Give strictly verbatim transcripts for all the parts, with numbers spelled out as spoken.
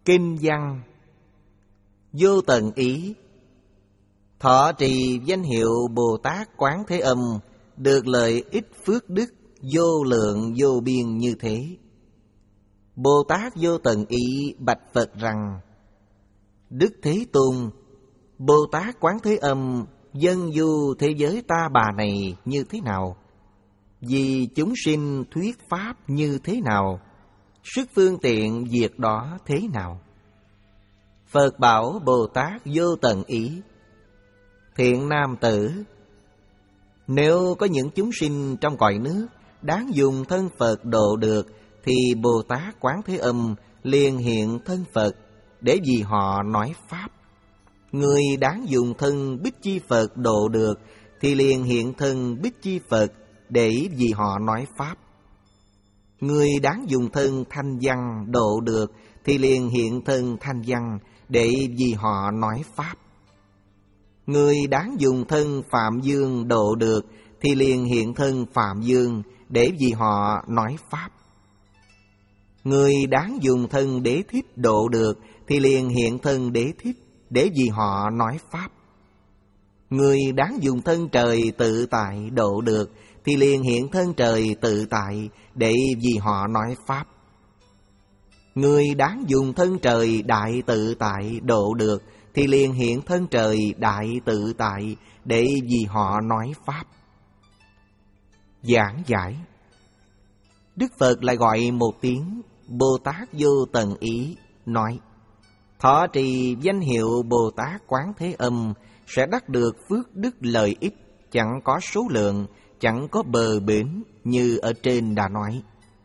Kinh văn vô tận ý. Thọ trì danh hiệu Bồ Tát Quán Thế Âm, được lợi ích phước đức vô lượng vô biên như thế. Bồ Tát vô tận ý bạch Phật rằng: Đức Thế Tôn, Bồ Tát Quán Thế Âm dân du thế giới ta bà này như thế nào? Vì chúng sinh thuyết pháp như thế nào? Sức phương tiện việc đó thế nào? Phật bảo Bồ Tát vô tận ý: Thiện nam tử, nếu có những chúng sinh trong cõi nước đáng dùng thân Phật độ được, thì Bồ Tát Quán Thế Âm liền hiện thân Phật để vì họ nói pháp. Người đáng dùng thân Bích Chi Phật độ được, thì liền hiện thân Bích Chi Phật để vì họ nói pháp. Người đáng dùng thân Thanh Văn độ được, thì liền hiện thân Thanh Văn để vì họ nói pháp. Người đáng dùng thân Phạm Dương độ được, thì liền hiện thân Phạm Dương để vì họ nói pháp. Người đáng dùng thân Đế Thích độ được, thì liền hiện thân Đế Thích để vì họ nói pháp. Người đáng dùng thân Trời Tự Tại độ được, thì liền hiện thân Trời Tự Tại để vì họ nói pháp. Người đáng dùng thân Trời Đại Tự Tại độ được, thì liền hiện thân Trời Đại Tự Tại để vì họ nói pháp. Giảng giải. Đức Phật lại gọi một tiếng Bồ Tát vô tận ý, nói: Thọ trì danh hiệu Bồ Tát Quán Thế Âm sẽ đắc được phước đức lợi ích chẳng có số lượng, chẳng có bờ bến, như ở trên đã nói.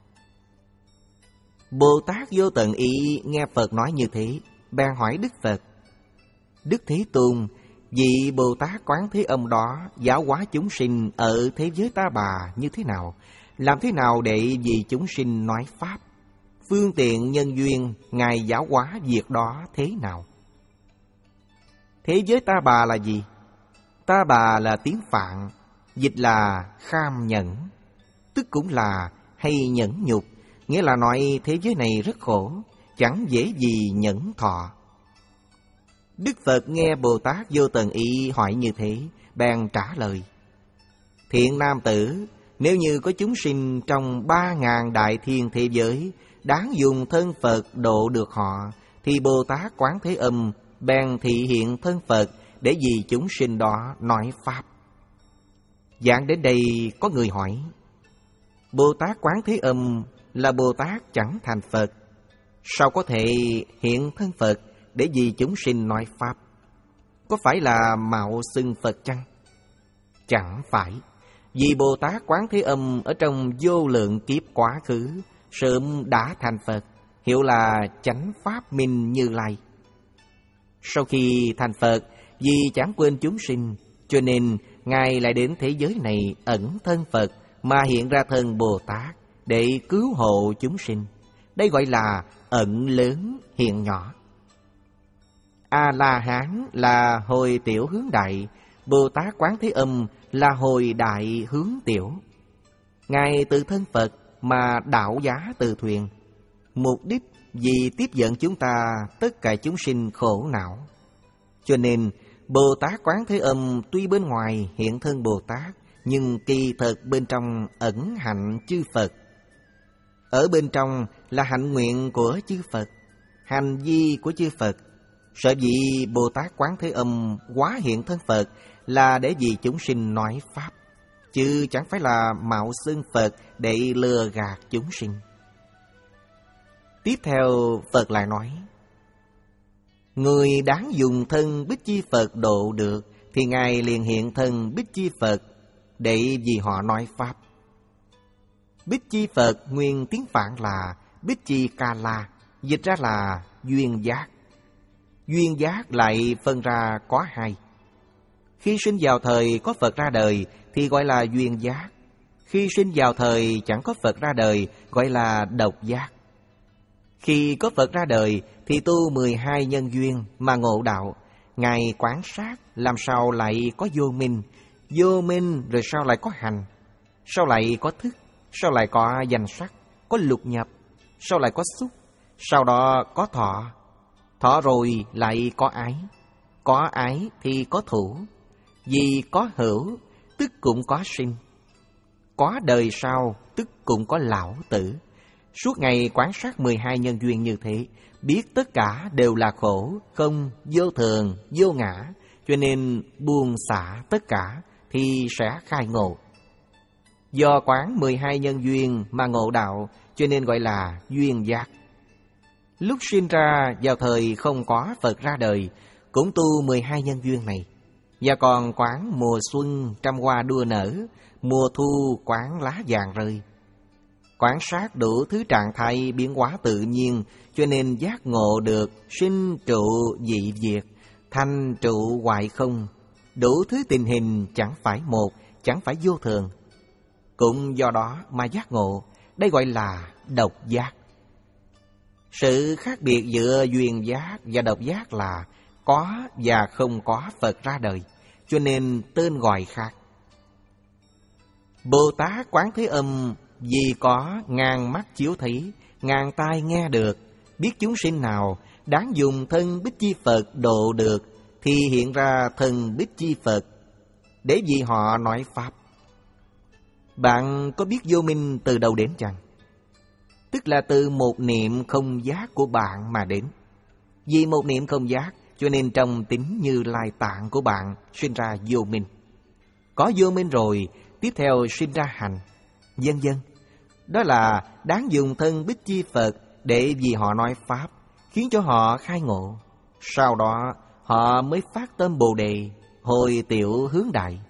Bồ Tát vô tận ý nghe Phật nói như thế, bèn hỏi Đức Phật: Đức Thế Tôn, vị Bồ Tát Quán Thế Âm đó giáo hóa chúng sinh ở thế giới ta bà như thế nào? Làm thế nào để vì chúng sinh nói pháp? Phương tiện nhân duyên Ngài giáo hóa việc đó thế nào? Thế giới ta bà là gì? Ta bà là tiếng Phạn, dịch là kham nhẫn, tức cũng là hay nhẫn nhục, nghĩa là nói thế giới này rất khổ, chẳng dễ gì nhẫn thọ. Đức Phật nghe Bồ Tát vô tận ý hỏi như thế, bèn trả lời: Thiện nam tử, nếu như có chúng sinh trong ba ngàn đại thiên thế giới đáng dùng thân Phật độ được họ, thì Bồ Tát Quán Thế Âm bèn thị hiện thân Phật để vì chúng sinh đó nói pháp. Giảng đến đây có người hỏi: Bồ Tát Quán Thế Âm là Bồ Tát chẳng thành Phật, sao có thể hiện thân Phật để vì chúng sinh nói pháp? Có phải là mạo xưng Phật chăng? Chẳng phải, vì Bồ Tát Quán Thế Âm ở trong vô lượng kiếp quá khứ sớm đã thành Phật, hiệu là Chánh Pháp Minh Như Lai. Sau khi thành Phật, vì chẳng quên chúng sinh, cho nên Ngài lại đến thế giới này ẩn thân Phật mà hiện ra thân Bồ Tát để cứu hộ chúng sinh. Đây gọi là ẩn lớn hiện nhỏ. A-la-hán là hồi tiểu hướng đại, Bồ Tát Quán Thế Âm là hồi đại hướng tiểu. Ngài từ thân Phật mà đạo giá từ thuyền, mục đích vì tiếp dẫn chúng ta tất cả chúng sinh khổ não. Cho nên Bồ Tát Quán Thế Âm tuy bên ngoài hiện thân Bồ Tát, nhưng kỳ thực bên trong ẩn hạnh chư Phật. Ở bên trong là hạnh nguyện của chư Phật, hành vi của chư Phật. Sở dĩ Bồ Tát Quán Thế Âm hóa hiện thân Phật là để vì chúng sinh nói pháp, chứ chẳng phải là mạo xưng Phật để lừa gạt chúng sinh. Tiếp theo Phật lại nói: Người đáng dùng thân Bích Chi Phật độ được, thì Ngài liền hiện thân Bích Chi Phật để vì họ nói pháp. Bích Chi Phật nguyên tiếng Phạn là Bích Chi Ca La, dịch ra là duyên giác. Duyên giác lại phân ra có hai. Khi sinh vào thời có Phật ra đời thì gọi là duyên giác. Khi sinh vào thời chẳng có Phật ra đời gọi là độc giác. Khi có Phật ra đời thì tu mười hai nhân duyên mà ngộ đạo. Ngài quán sát làm sao lại có vô minh, vô minh rồi sao lại có hành, sao lại có thức, sao lại có danh sắc, có lục nhập, sao lại có xúc, sau đó có thọ, Thọ rồi lại có ái. Có ái thì có thủ. Vì có hữu, tức cũng có sinh. Có đời sau, tức cũng có lão tử. Suốt ngày quan sát mười hai nhân duyên như thế, biết tất cả đều là khổ, không, vô thường, vô ngã, cho nên buông xả tất cả thì sẽ khai ngộ. Do quán mười hai nhân duyên mà ngộ đạo, cho nên gọi là duyên giác. Lúc sinh ra vào thời không có Phật ra đời, cũng tu mười hai nhân duyên này. Và còn quán mùa xuân trăm hoa đua nở, mùa thu quán lá vàng rơi. Quan sát đủ thứ trạng thái biến hóa tự nhiên, cho nên giác ngộ được sinh trụ dị diệt, thành trụ hoại không. Đủ thứ tình hình chẳng phải một, chẳng phải vô thường. Cũng do đó mà giác ngộ, đây gọi là độc giác. Sự khác biệt giữa duyên giác và độc giác là có và không có Phật ra đời, cho nên tên gọi khác. Bồ Tát Quán Thế Âm vì có ngàn mắt chiếu thấy, ngàn tai nghe được, biết chúng sinh nào đáng dùng thân Bích Chi Phật độ được, thì hiện ra thân Bích Chi Phật, để vì họ nói Pháp. Bạn có biết vô minh từ đâu đến chăng? Tức là từ một niệm không giác của bạn mà đến. Vì một niệm không giác, cho nên trong tín Như Lai tạng của bạn sinh ra vô minh. Có vô minh rồi, tiếp theo sinh ra hành, vân vân. Đó là đáng dùng thân Bích Chi Phật để vì họ nói Pháp, khiến cho họ khai ngộ. Sau đó họ mới phát tâm Bồ Đề, hồi tiểu hướng đại.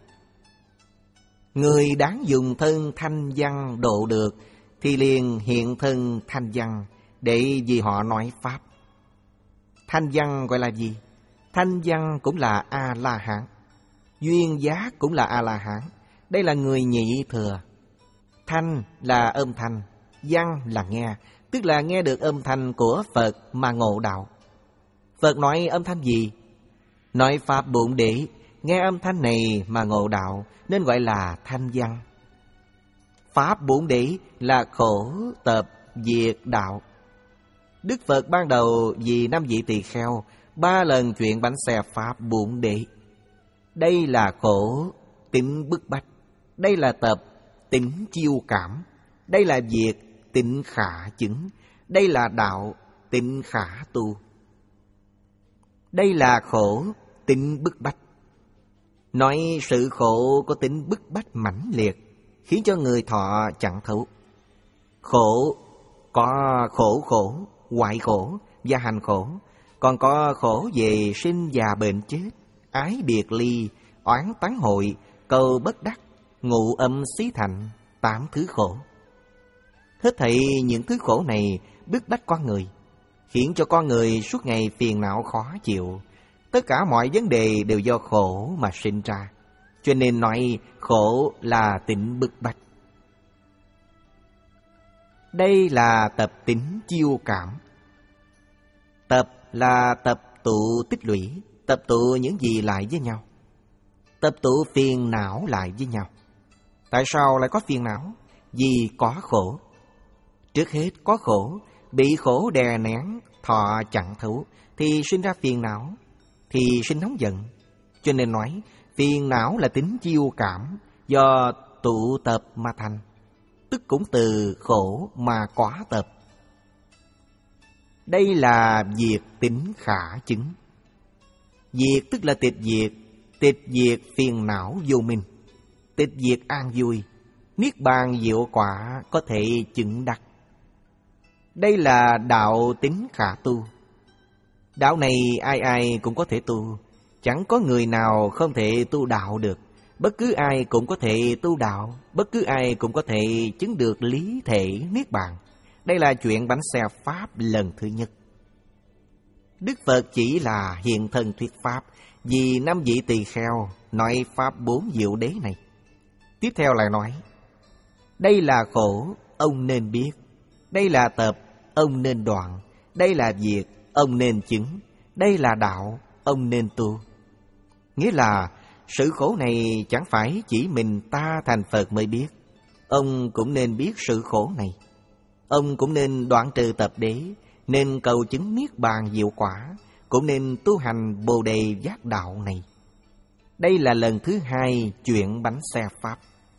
Người đáng dùng thân thanh văn độ được, thì liền hiện thân thanh văn để vì họ nói Pháp. Thanh văn gọi là gì? Thanh văn cũng là A-la-hán, duyên giác cũng là A-la-hán. Đây là người nhị thừa. Thanh là âm thanh, văn là nghe, tức là nghe được âm thanh của Phật mà ngộ đạo. Phật nói âm thanh gì? Nói Pháp Bổn Đế, nghe âm thanh này mà ngộ đạo, nên gọi là thanh văn. Pháp Bổn Đế là khổ tập diệt đạo. Đức Phật ban đầu vì năm vị tỳ kheo, ba lần chuyện bánh xe Pháp Bổn Đế. Đây là khổ tính bức bách, đây là tập tính chiêu cảm, đây là diệt tính khả chứng, đây là đạo tính khả tu. Đây là khổ tính bức bách. Nói sự khổ có tính bức bách mãnh liệt, khiến cho người thọ chẳng thấu. Khổ có khổ khổ, hoại khổ và hành khổ, còn có khổ về sinh già bệnh chết, ái biệt ly, oán tán hội, cầu bất đắc, ngụ âm xí thành, tám thứ khổ. Hết thảy những thứ khổ này bức bách con người, khiến cho con người suốt ngày phiền não khó chịu. Tất cả mọi vấn đề đều do khổ mà sinh ra, cho nên nói khổ là tính bức bách. Đây là tập tính chiêu cảm. Tập là tập tụ tích lũy, tập tụ những gì lại với nhau, tập tụ phiền não lại với nhau. Tại sao lại có phiền não? Vì có khổ. Trước hết có khổ, bị khổ đè nén, thọ chẳng thấu, thì sinh ra phiền não, thì sinh nóng giận. Cho nên nói phiền não là tính chiêu cảm, do tụ tập mà thành, tức cũng từ khổ mà có tập. Đây là diệt tính khả chứng. Diệt tức là tịch diệt, tịch diệt phiền não vô minh, tịch diệt an vui, niết bàn diệu quả có thể chứng đắc. Đây là đạo tính khả tu. Đạo này ai ai cũng có thể tu, chẳng có người nào không thể tu đạo được. Bất cứ ai cũng có thể tu đạo, bất cứ ai cũng có thể chứng được lý thể niết bàn. Đây là chuyện bánh xe Pháp lần thứ nhất. Đức Phật chỉ là hiện thân thuyết Pháp vì năm vị tỳ kheo nói Pháp bốn diệu đế này. Tiếp theo lại nói, đây là khổ, ông nên biết. Đây là tập, ông nên đoạn. Đây là diệt, ông nên chứng. Đây là đạo, ông nên tu. Nghĩa là sự khổ này chẳng phải chỉ mình ta thành Phật mới biết. Ông cũng nên biết sự khổ này. Ông cũng nên đoạn trừ tập đế, nên cầu chứng niết bàn diệu quả, cũng nên tu hành Bồ Đề Giác Đạo này. Đây là lần thứ hai chuyện bánh xe Pháp.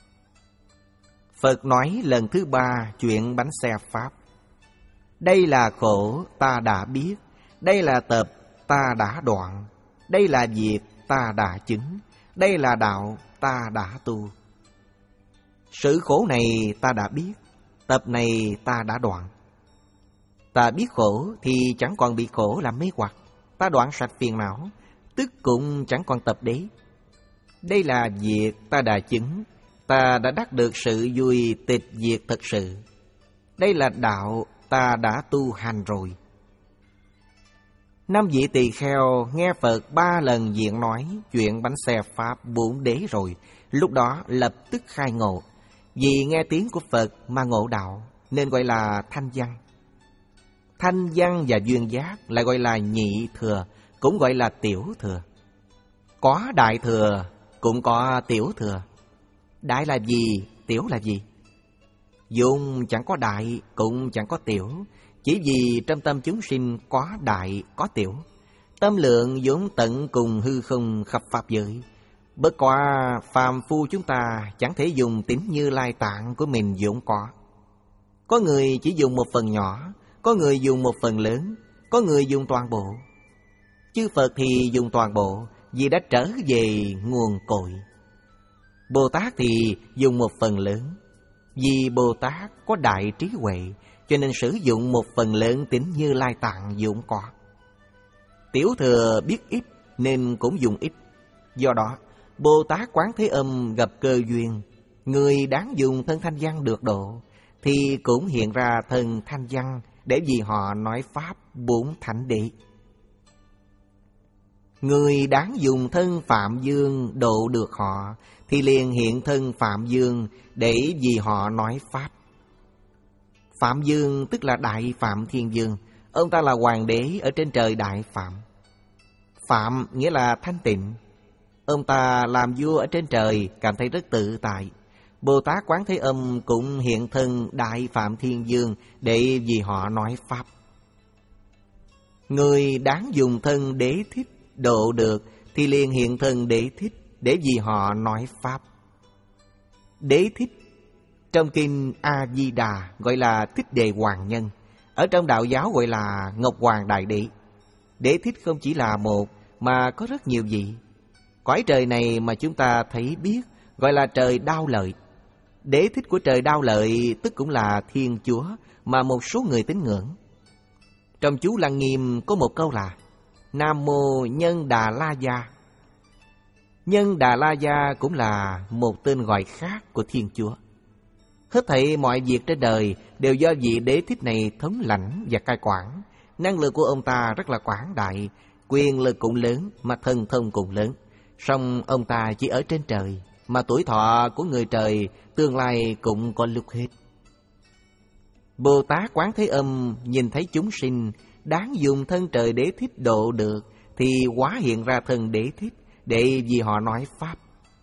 Phật nói lần thứ ba chuyện bánh xe Pháp. Đây là khổ ta đã biết, đây là tập ta đã đoạn, đây là việc ta đã chứng, đây là đạo ta đã tu. Sự khổ này ta đã biết, tập này ta đã đoạn. Ta biết khổ thì chẳng còn bị khổ làm mê hoặc, ta đoạn sạch phiền não, tức cũng chẳng còn tập đế. Đây là việc ta đã chứng, ta đã đắc được sự vui tịch diệt thật sự. Đây là đạo ta đã tu hành rồi. Năm vị tỳ kheo nghe Phật ba lần diện nói chuyện bánh xe Pháp bốn đế rồi, lúc đó lập tức khai ngộ. Vì nghe tiếng của Phật mà ngộ đạo, nên gọi là thanh văn. Thanh văn và duyên giác lại gọi là nhị thừa, cũng gọi là tiểu thừa. Có đại thừa, cũng có tiểu thừa. Đại là gì? Tiểu là gì? Dụng chẳng có đại, cũng chẳng có tiểu. Chỉ vì trong tâm chúng sinh có đại, có tiểu. Tâm lượng vốn tận cùng hư không khắp pháp giới. Bất quá phàm phu chúng ta chẳng thể dùng tín Như Lai tạng của mình vốn có. Có người chỉ dùng một phần nhỏ, có người dùng một phần lớn, có người dùng toàn bộ. Chư Phật thì dùng toàn bộ vì đã trở về nguồn cội. Bồ Tát thì dùng một phần lớn, vì Bồ Tát có đại trí huệ, cho nên sử dụng một phần lớn tín Như Lai tạng vốn có. Tiểu thừa biết ít nên cũng dùng ít. Do đó Bồ Tát Quán Thế Âm gặp cơ duyên, người đáng dùng thân thanh văn được độ, thì cũng hiện ra thân thanh văn để vì họ nói pháp bốn thánh đế. Người đáng dùng thân Phạm Dương độ được họ, thì liền hiện thân Phạm Dương để vì họ nói pháp. Phạm Dương tức là Đại Phạm Thiên Dương, ông ta là hoàng đế ở trên trời Đại Phạm. Phạm nghĩa là thanh tịnh, ông ta làm vua ở trên trời cảm thấy rất tự tại. Bồ Tát Quán Thế Âm cũng hiện thân Đại Phạm Thiên Dương để vì họ nói pháp. Người đáng dùng thân Đế Thích độ được thì liền hiện thân Đế Thích để vì họ nói pháp. Đế Thích trong kinh A Di Đà gọi là Thích Đề Hoàng Nhân, ở trong đạo giáo gọi là Ngọc Hoàng Đại Đế. Đế Thích không chỉ là một mà có rất nhiều vị. Cõi trời này mà chúng ta thấy biết gọi là trời Đao Lợi. Đế Thích của trời Đao Lợi tức cũng là Thiên Chúa mà một số người tín ngưỡng. Trong chú Lăng Nghiêm có một câu là Nam Mô Nhân Đà La Gia. Nhân Đà La Gia cũng là một tên gọi khác của Thiên Chúa. Hết thảy mọi việc trên đời đều do vị Đế Thích này thống lãnh và cai quản. Năng lực của ông ta rất là quảng đại, quyền lực cũng lớn mà thần thông cũng lớn. Song ông ta chỉ ở trên trời, mà tuổi thọ của người trời tương lai cũng có lúc hết. Bồ Tát Quán Thế Âm nhìn thấy chúng sinh đáng dùng thân trời Đế Thích độ được, thì hóa hiện ra thân Đế Thích để vì họ nói pháp.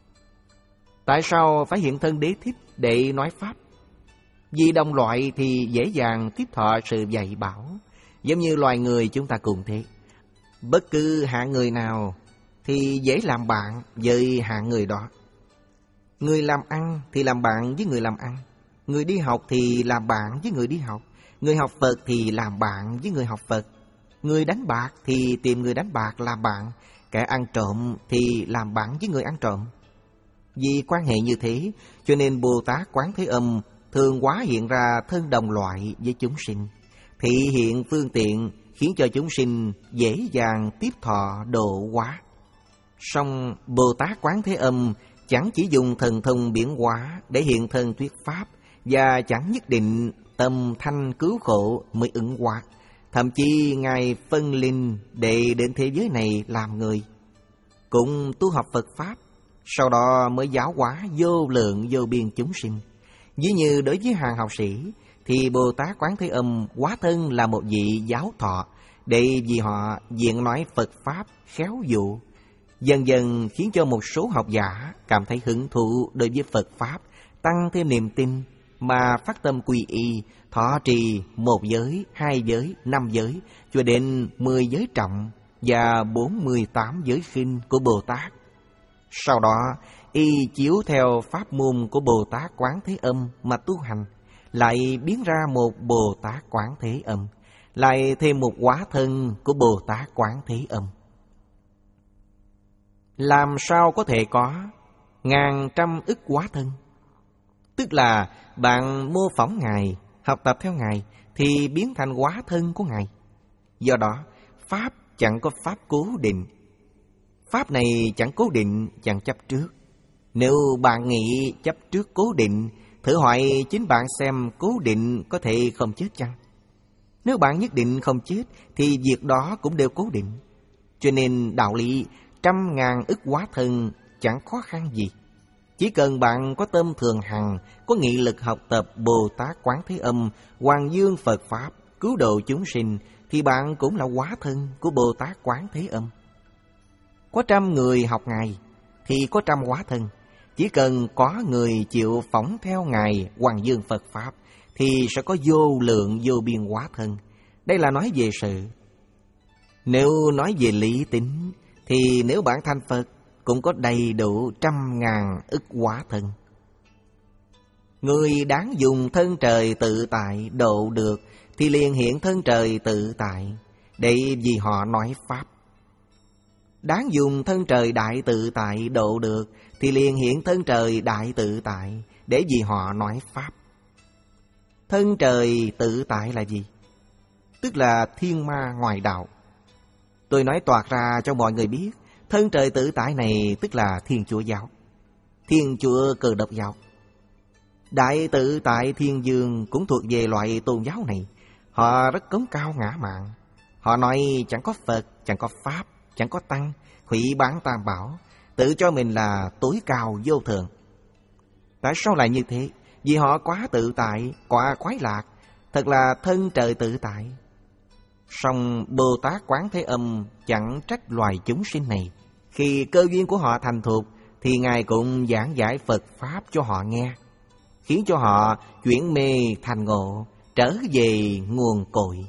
Tại sao phải hiện thân Đế Thích để nói pháp? Vì đồng loại thì dễ dàng tiếp thọ sự dạy bảo, giống như loài người chúng ta cùng thế. Bất cứ hạng người nào thì dễ làm bạn với hạng người đó. Người làm ăn thì làm bạn với người làm ăn, người đi học thì làm bạn với người đi học, người học Phật thì làm bạn với người học Phật, người đánh bạc thì tìm người đánh bạc làm bạn, kẻ ăn trộm thì làm bạn với người ăn trộm. Vì quan hệ như thế, cho nên Bồ Tát Quán Thế Âm thường hóa hiện ra thân đồng loại với chúng sinh, thị hiện phương tiện khiến cho chúng sinh dễ dàng tiếp thọ độ hóa. Song Bồ Tát Quán Thế Âm chẳng chỉ dùng thần thông biến hóa để hiện thân thuyết pháp, và chẳng nhất định tâm thanh cứu khổ mới ứng hóa. Thậm chí Ngài phân linh để đến thế giới này làm người, cũng tu học Phật Pháp, sau đó mới giáo hóa vô lượng vô biên chúng sinh. Ví như đối với hàng học sĩ, thì Bồ Tát Quán Thế Âm hóa thân là một vị giáo thọ, để vì họ diện nói Phật Pháp khéo dụ, dần dần khiến cho một số học giả cảm thấy hứng thú đối với Phật Pháp, tăng thêm niềm tin mà phát tâm quy y, thọ trì một giới, hai giới, năm giới, cho đến mười giới trọng, và bốn mươi tám giới khinh của Bồ Tát. Sau đó, y chiếu theo pháp môn của Bồ Tát Quán Thế Âm mà tu hành, lại biến ra một Bồ Tát Quán Thế Âm, lại thêm một hóa thân của Bồ Tát Quán Thế Âm. Làm sao có thể có ngàn trăm ức hóa thân? Tức là bạn mô phỏng Ngài, học tập theo Ngài, thì biến thành hóa thân của Ngài. Do đó, Pháp chẳng có Pháp cố định. Pháp này chẳng cố định, chẳng chấp trước. Nếu bạn nghĩ chấp trước cố định, thử hỏi chính bạn xem cố định có thể không chết chăng? Nếu bạn nhất định không chết, thì việc đó cũng đều cố định. Cho nên đạo lý trăm ngàn ức hóa thân chẳng khó khăn gì. Chỉ cần bạn có tâm thường hằng, có nghị lực học tập Bồ Tát Quán Thế Âm, Hoàng Dương Phật Pháp, cứu độ chúng sinh, thì bạn cũng là hóa thân của Bồ Tát Quán Thế Âm. Có trăm người học Ngài, thì có trăm hóa thân. Chỉ cần có người chịu phỏng theo Ngài Hoàng Dương Phật Pháp, thì sẽ có vô lượng vô biên hóa thân. Đây là nói về sự. Nếu nói về lý tính, thì nếu bạn thành Phật, cũng có đầy đủ trăm ngàn ức hóa thân. Người đáng dùng thân trời tự tại độ được, thì liền hiện thân trời tự tại, để vì họ nói Pháp. Đáng dùng thân trời đại tự tại độ được, thì liền hiện thân trời đại tự tại, để vì họ nói Pháp. Thân trời tự tại là gì? Tức là thiên ma ngoại đạo. Tôi nói toạc ra cho mọi người biết, thân trời tự tại này tức là Thiên Chúa giáo, Thiên Chúa Cơ Đốc giáo. Đại tự tại Thiên Dương cũng thuộc về loại tôn giáo này. Họ rất cống cao ngã mạn. Họ nói chẳng có Phật, chẳng có Pháp, chẳng có Tăng, hủy bán tam bảo, tự cho mình là tối cao vô thượng. Tại sao lại như thế? Vì họ quá tự tại, quá khoái lạc, thật là thân trời tự tại. Song Bồ Tát Quán Thế Âm chẳng trách loài chúng sinh này. Khi cơ duyên của họ thành thục, thì Ngài cũng giảng giải Phật Pháp cho họ nghe, khiến cho họ chuyển mê thành ngộ, trở về nguồn cội.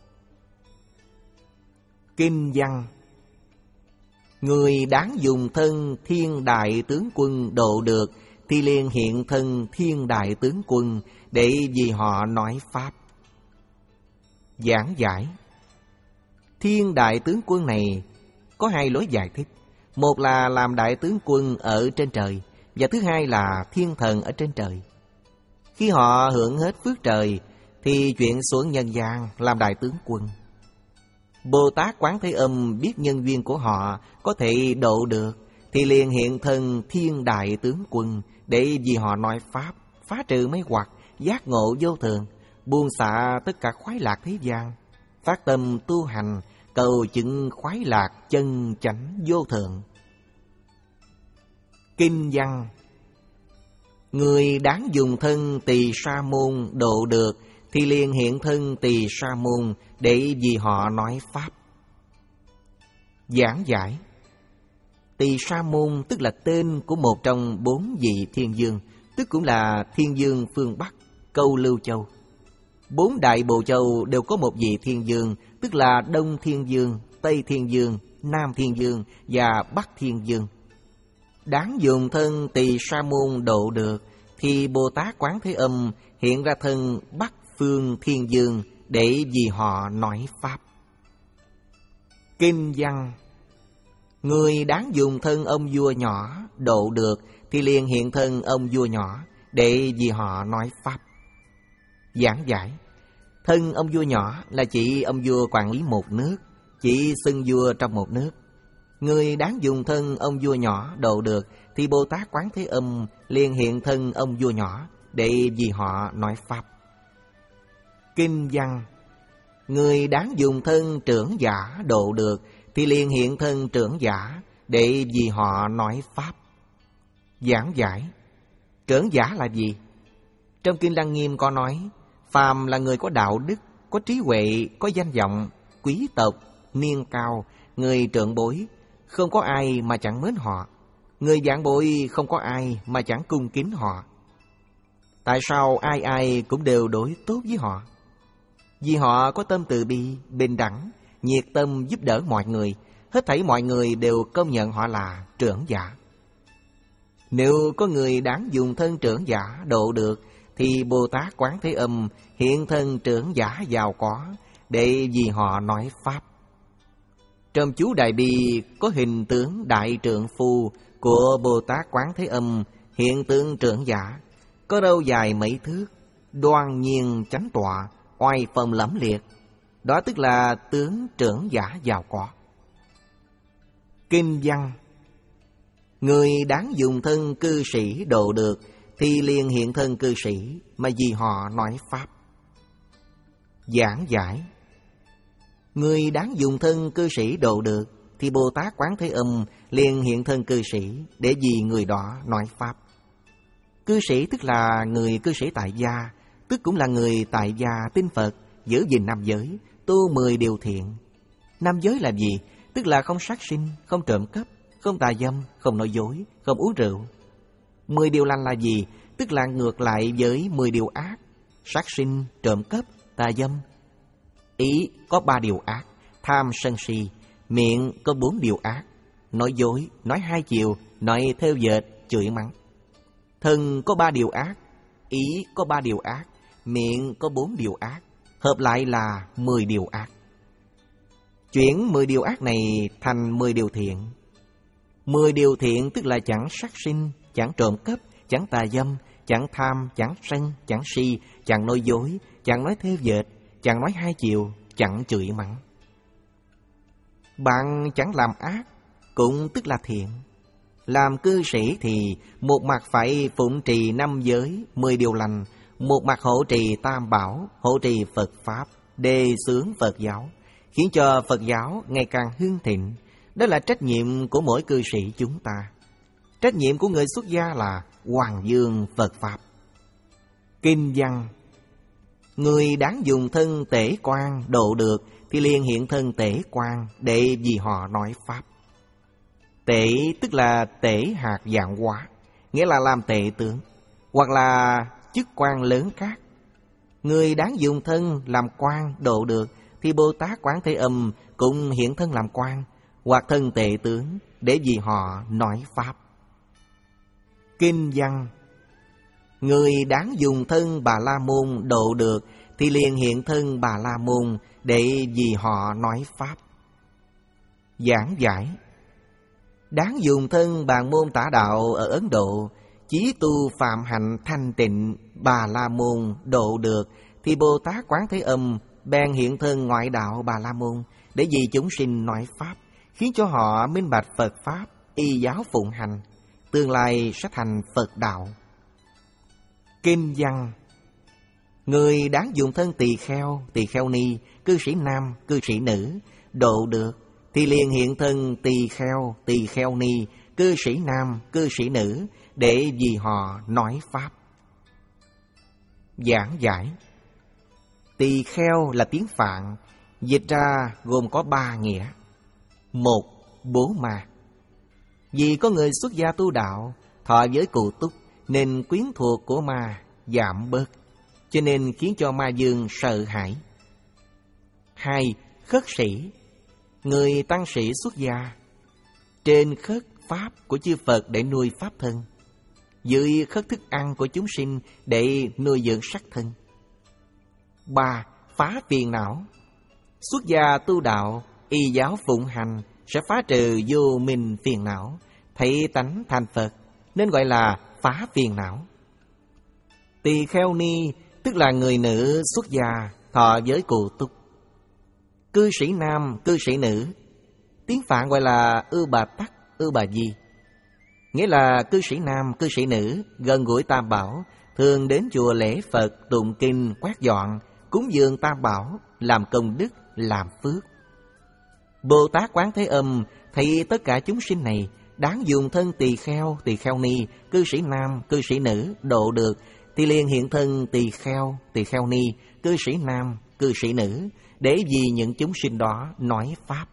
Kinh văn: người đáng dùng thân thiên đại tướng quân độ được, thì liền hiện thân thiên đại tướng quân, để vì họ nói Pháp. Giảng giải: thiên đại tướng quân này có hai lối giải thích. Một là làm đại tướng quân ở trên trời, và thứ hai là thiên thần ở trên trời. Khi họ hưởng hết phước trời, thì chuyển xuống nhân gian làm đại tướng quân. Bồ Tát Quán Thế Âm biết nhân duyên của họ có thể độ được, thì liền hiện thân thiên đại tướng quân, để vì họ nói Pháp, phá trừ mê hoặc, giác ngộ vô thường, buông xả tất cả khoái lạc thế gian, phát tâm tu hành, cầu chứng khoái lạc chân chánh vô thượng. Kinh văn: người đáng dùng thân tỳ sa môn độ được, thì liền hiện thân tỳ sa môn, để vì họ nói Pháp. Giảng giải: Tỳ sa môn tức là tên của một trong bốn vị thiên dương, tức cũng là thiên dương phương Bắc, Câu Lưu Châu. Bốn đại bộ châu đều có một vị thiên dương, tức là Đông Thiên Dương, Tây Thiên Dương, Nam Thiên Dương và Bắc Thiên Dương. Đáng dùng thân tỳ sa môn độ được, thì Bồ Tát Quán Thế Âm hiện ra thân Bắc Phương Thiên Dương, để vì họ nói Pháp. Kinh văn: người đáng dùng thân ông vua nhỏ độ được, thì liền hiện thân ông vua nhỏ, để vì họ nói Pháp. Giảng giải: thân ông vua nhỏ là chỉ ông vua quản lý một nước, chỉ xưng vua trong một nước. Người đáng dùng thân ông vua nhỏ độ được, thì Bồ Tát Quán Thế Âm liền hiện thân ông vua nhỏ, để vì họ nói Pháp. Kinh văn: người đáng dùng thân trưởng giả độ được, thì liền hiện thân trưởng giả, để vì họ nói Pháp. Giảng giải: trưởng giả là gì? Trong Kinh Lăng Nghiêm có nói, phàm là người có đạo đức, có trí huệ, có danh vọng, quý tộc, niên cao, người trượng bối, không có ai mà chẳng mến họ. Người vạn bối không có ai mà chẳng cung kính họ. Tại sao ai ai cũng đều đối tốt với họ? Vì họ có tâm từ bi, bình đẳng, nhiệt tâm giúp đỡ mọi người, hết thảy mọi người đều công nhận họ là trưởng giả. Nếu có người đáng dùng thân trưởng giả độ được, thì Bồ Tát Quán Thế Âm hiện thân trưởng giả giàu có, để vì họ nói Pháp. Trong chú Đại Bi có hình tướng Đại Trượng Phu của Bồ Tát Quán Thế Âm hiện tượng trưởng giả, có râu dài mấy thước, đoan nhiên chánh tọa, oai phong lẫm liệt. Đó tức là tướng trưởng giả giàu có. Kinh văn: người đáng dùng thân cư sĩ độ được, thì liền hiện thân cư sĩ, mà vì họ nói Pháp. Giảng giải: người đáng dùng thân cư sĩ độ được, thì Bồ Tát Quán Thế Âm liền hiện thân cư sĩ, để vì người đó nói Pháp. Cư sĩ tức là người cư sĩ tại gia, tức cũng là người tại gia tin Phật, giữ gìn năm giới, tu mười điều thiện. Năm giới là gì? Tức là không sát sinh, không trộm cắp, không tà dâm, không nói dối, không uống rượu. Mười điều lành là gì? Tức là ngược lại với mười điều ác: sát sinh, trộm cắp, tà dâm. Ý có ba điều ác: tham, sân, si. Miệng có bốn điều ác: nói dối, nói hai chiều, nói theo dệt, chửi mắng. Thân có ba điều ác: ý có ba điều ác, miệng có bốn điều ác, hợp lại là mười điều ác. Chuyển mười điều ác này thành mười điều thiện. Mười điều thiện tức là chẳng sát sinh, chẳng trộm cắp, chẳng tà dâm, chẳng tham, chẳng sân, chẳng si, chẳng nói dối, chẳng nói theo dệt, chẳng nói hai chiều, chẳng chửi mắng. Bạn chẳng làm ác, cũng tức là thiện. Làm cư sĩ thì một mặt phải phụng trì năm giới, mười điều lành, một mặt hộ trì tam bảo, hộ trì Phật Pháp, đề xướng Phật giáo, khiến cho Phật giáo ngày càng hưng thịnh. Đó là trách nhiệm của mỗi cư sĩ chúng ta. Trách nhiệm của người xuất gia là hoàng dương Phật Pháp. Kinh văn: người đáng dùng thân tể quan độ được, thì liền hiện thân tể quan, để vì họ nói Pháp. Tể tức là tể hạt dạng hóa, nghĩa là làm tể tướng, hoặc là chức quan lớn khác. Người đáng dùng thân làm quan độ được, thì Bồ Tát Quán Thế Âm cũng hiện thân làm quan, hoặc thân tể tướng, để vì họ nói Pháp. Kinh văn: người đáng dùng thân Bà La Môn độ được, thì liền hiện thân Bà La Môn, để vì họ nói Pháp. Giảng giải: đáng dùng thân Bàn Môn Tả Đạo ở Ấn Độ, chí tu phạm hạnh thanh tịnh Bà La Môn độ được, thì Bồ Tát Quán Thế Âm bèn hiện thân ngoại đạo Bà La Môn, để vì chúng sinh nói Pháp, khiến cho họ minh bạch Phật Pháp, y giáo phụng hành, tương lai sẽ thành Phật đạo. Kinh văn: người đáng dùng thân tỳ kheo, tỳ kheo ni, cư sĩ nam, cư sĩ nữ độ được, thì liền hiện thân tỳ kheo, tỳ kheo ni, cư sĩ nam, cư sĩ nữ, để vì họ nói Pháp. Giảng giải: tỳ kheo là tiếng Phạn, dịch ra gồm có ba nghĩa. Một, bố ma. Vì có người xuất gia tu đạo, thọ giới cụ túc, nên quyến thuộc của ma giảm bớt, cho nên khiến cho ma dương sợ hãi. Hai, khất sĩ. Người tăng sĩ xuất gia, trên khất Pháp của chư Phật để nuôi Pháp thân, dưới khất thức ăn của chúng sinh để nuôi dưỡng sắc thân. Ba, phá phiền não. Xuất gia tu đạo, y giáo phụng hành, sẽ phá trừ vô minh phiền não, thấy tánh thành Phật, nên gọi là phá phiền não. Tỳ kheo ni tức là người nữ xuất gia, thọ giới cụ túc. Cư sĩ nam, cư sĩ nữ, tiếng Phạn gọi là ư bà tắc, ư bà di, nghĩa là cư sĩ nam, cư sĩ nữ gần gũi Tam Bảo, thường đến chùa lễ Phật, tụng kinh, quét dọn, cúng dường Tam Bảo, làm công đức, làm phước. Bồ Tát Quán Thế Âm thấy tất cả chúng sinh này đáng dùng thân tỳ kheo, tỳ kheo ni, cư sĩ nam, cư sĩ nữ độ được, thì liền hiện thân tỳ kheo, tỳ kheo ni, cư sĩ nam, cư sĩ nữ, để vì những chúng sinh đó nói Pháp.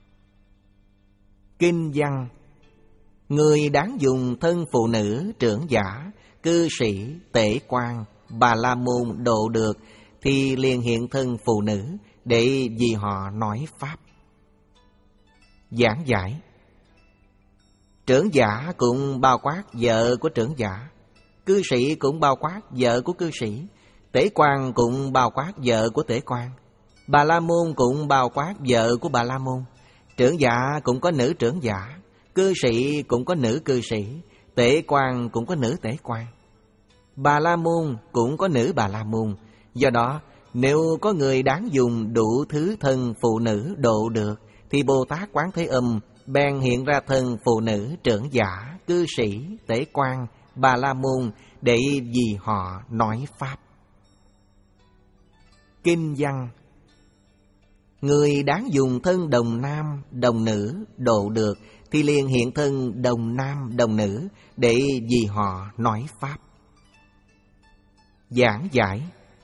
Kinh văn: người đáng dùng thân phụ nữ trưởng giả, cư sĩ, tể quan, Bà La Môn độ được, thì liền hiện thân phụ nữ, để vì họ nói Pháp. Giảng giải. Trưởng giả cũng bao quát vợ của trưởng giả, cư sĩ cũng bao quát vợ của cư sĩ, Tế Quan cũng bao quát vợ của Tế Quan, Bà La Môn cũng bao quát vợ của Bà La Môn, trưởng giả cũng có nữ trưởng giả, cư sĩ cũng có nữ cư sĩ, Tế Quan cũng có nữ Tế Quan, Bà La Môn cũng có nữ Bà La Môn. Do đó, nếu có người đáng dùng đủ thứ thân phụ nữ độ được, thì Bồ Tát Quán Thế Âm bèn hiện ra thân phụ nữ trưởng giả, cư sĩ, Tế Quan, Bà La Môn để vì họ nói Pháp. Kinh văn. Người đáng dùng thân đồng nam, đồng nữ độ được, thì liền hiện thân đồng nam, đồng nữ để vì họ nói Pháp. Giảng giải.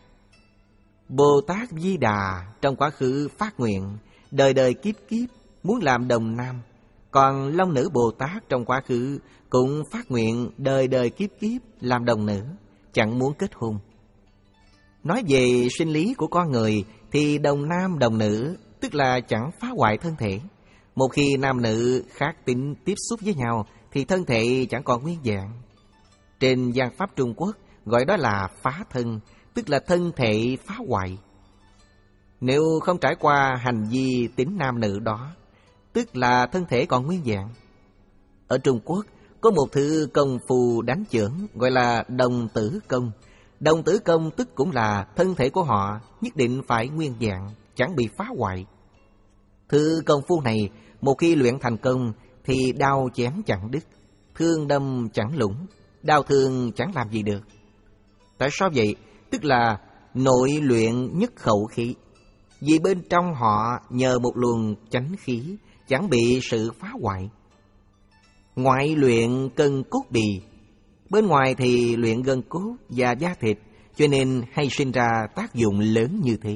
Bồ Tát Di Đà trong quá khứ phát nguyện, đời đời kiếp kiếp muốn làm đồng nam. Còn Long Nữ Bồ Tát trong quá khứ cũng phát nguyện đời đời kiếp kiếp làm đồng nữ, chẳng muốn kết hôn. Nói về sinh lý của con người thì đồng nam đồng nữ tức là chẳng phá hoại thân thể. Một khi nam nữ khác tính tiếp xúc với nhau thì thân thể chẳng còn nguyên vẹn. Trên văn pháp Trung Quốc gọi đó là phá thân, tức là thân thể phá hoại. Nếu không trải qua hành vi tính nam nữ đó, tức là thân thể còn nguyên vẹn. Ở Trung Quốc có một thứ công phu đánh chưởng gọi là đồng tử công. Đồng tử công tức cũng là thân thể của họ nhất định phải nguyên vẹn, chẳng bị phá hoại. Thứ công phu này một khi luyện thành công thì đao chém chẳng đứt, thương đâm chẳng lũng, đau thương chẳng làm gì được. Tại sao vậy? Tức là nội luyện nhất khẩu khí. Vì bên trong họ nhờ một luồng chánh khí, chẳng bị sự phá hoại. Ngoại luyện cân cốt bì, bên ngoài thì luyện gân cốt và da thịt, cho nên hay sinh ra tác dụng lớn như thế.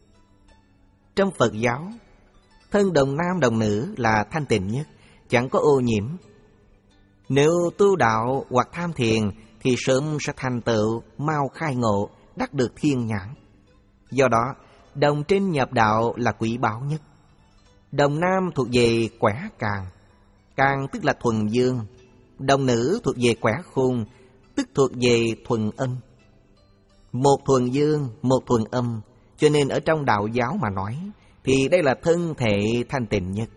Trong Phật giáo, thân đồng nam đồng nữ là thanh tịnh nhất, chẳng có ô nhiễm. Nếu tu đạo hoặc tham thiền thì sớm sẽ thành tựu, mau khai ngộ, đắc được thiên nhãn. Do đó, đồng trinh nhập đạo là quý báu nhất. Đồng nam thuộc về quẻ càng, càng tức là thuần dương. Đồng nữ thuộc về quẻ khôn, tức thuộc về thuần âm. Một thuần dương, một thuần âm, cho nên ở trong đạo giáo mà nói, thì đây là thân thể thanh tịnh nhất.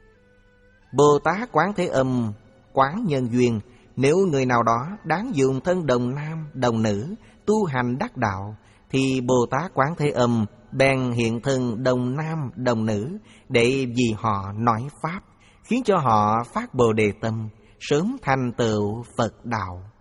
Bồ Tát Quán Thế Âm quán nhân duyên, nếu người nào đó đáng dùng thân đồng nam, đồng nữ, tu hành đắc đạo, thì Bồ Tát Quán Thế Âm bèn hiện thân đồng nam, đồng nữ để vì họ nói Pháp, khiến cho họ phát Bồ Đề Tâm, sớm thành tựu Phật đạo.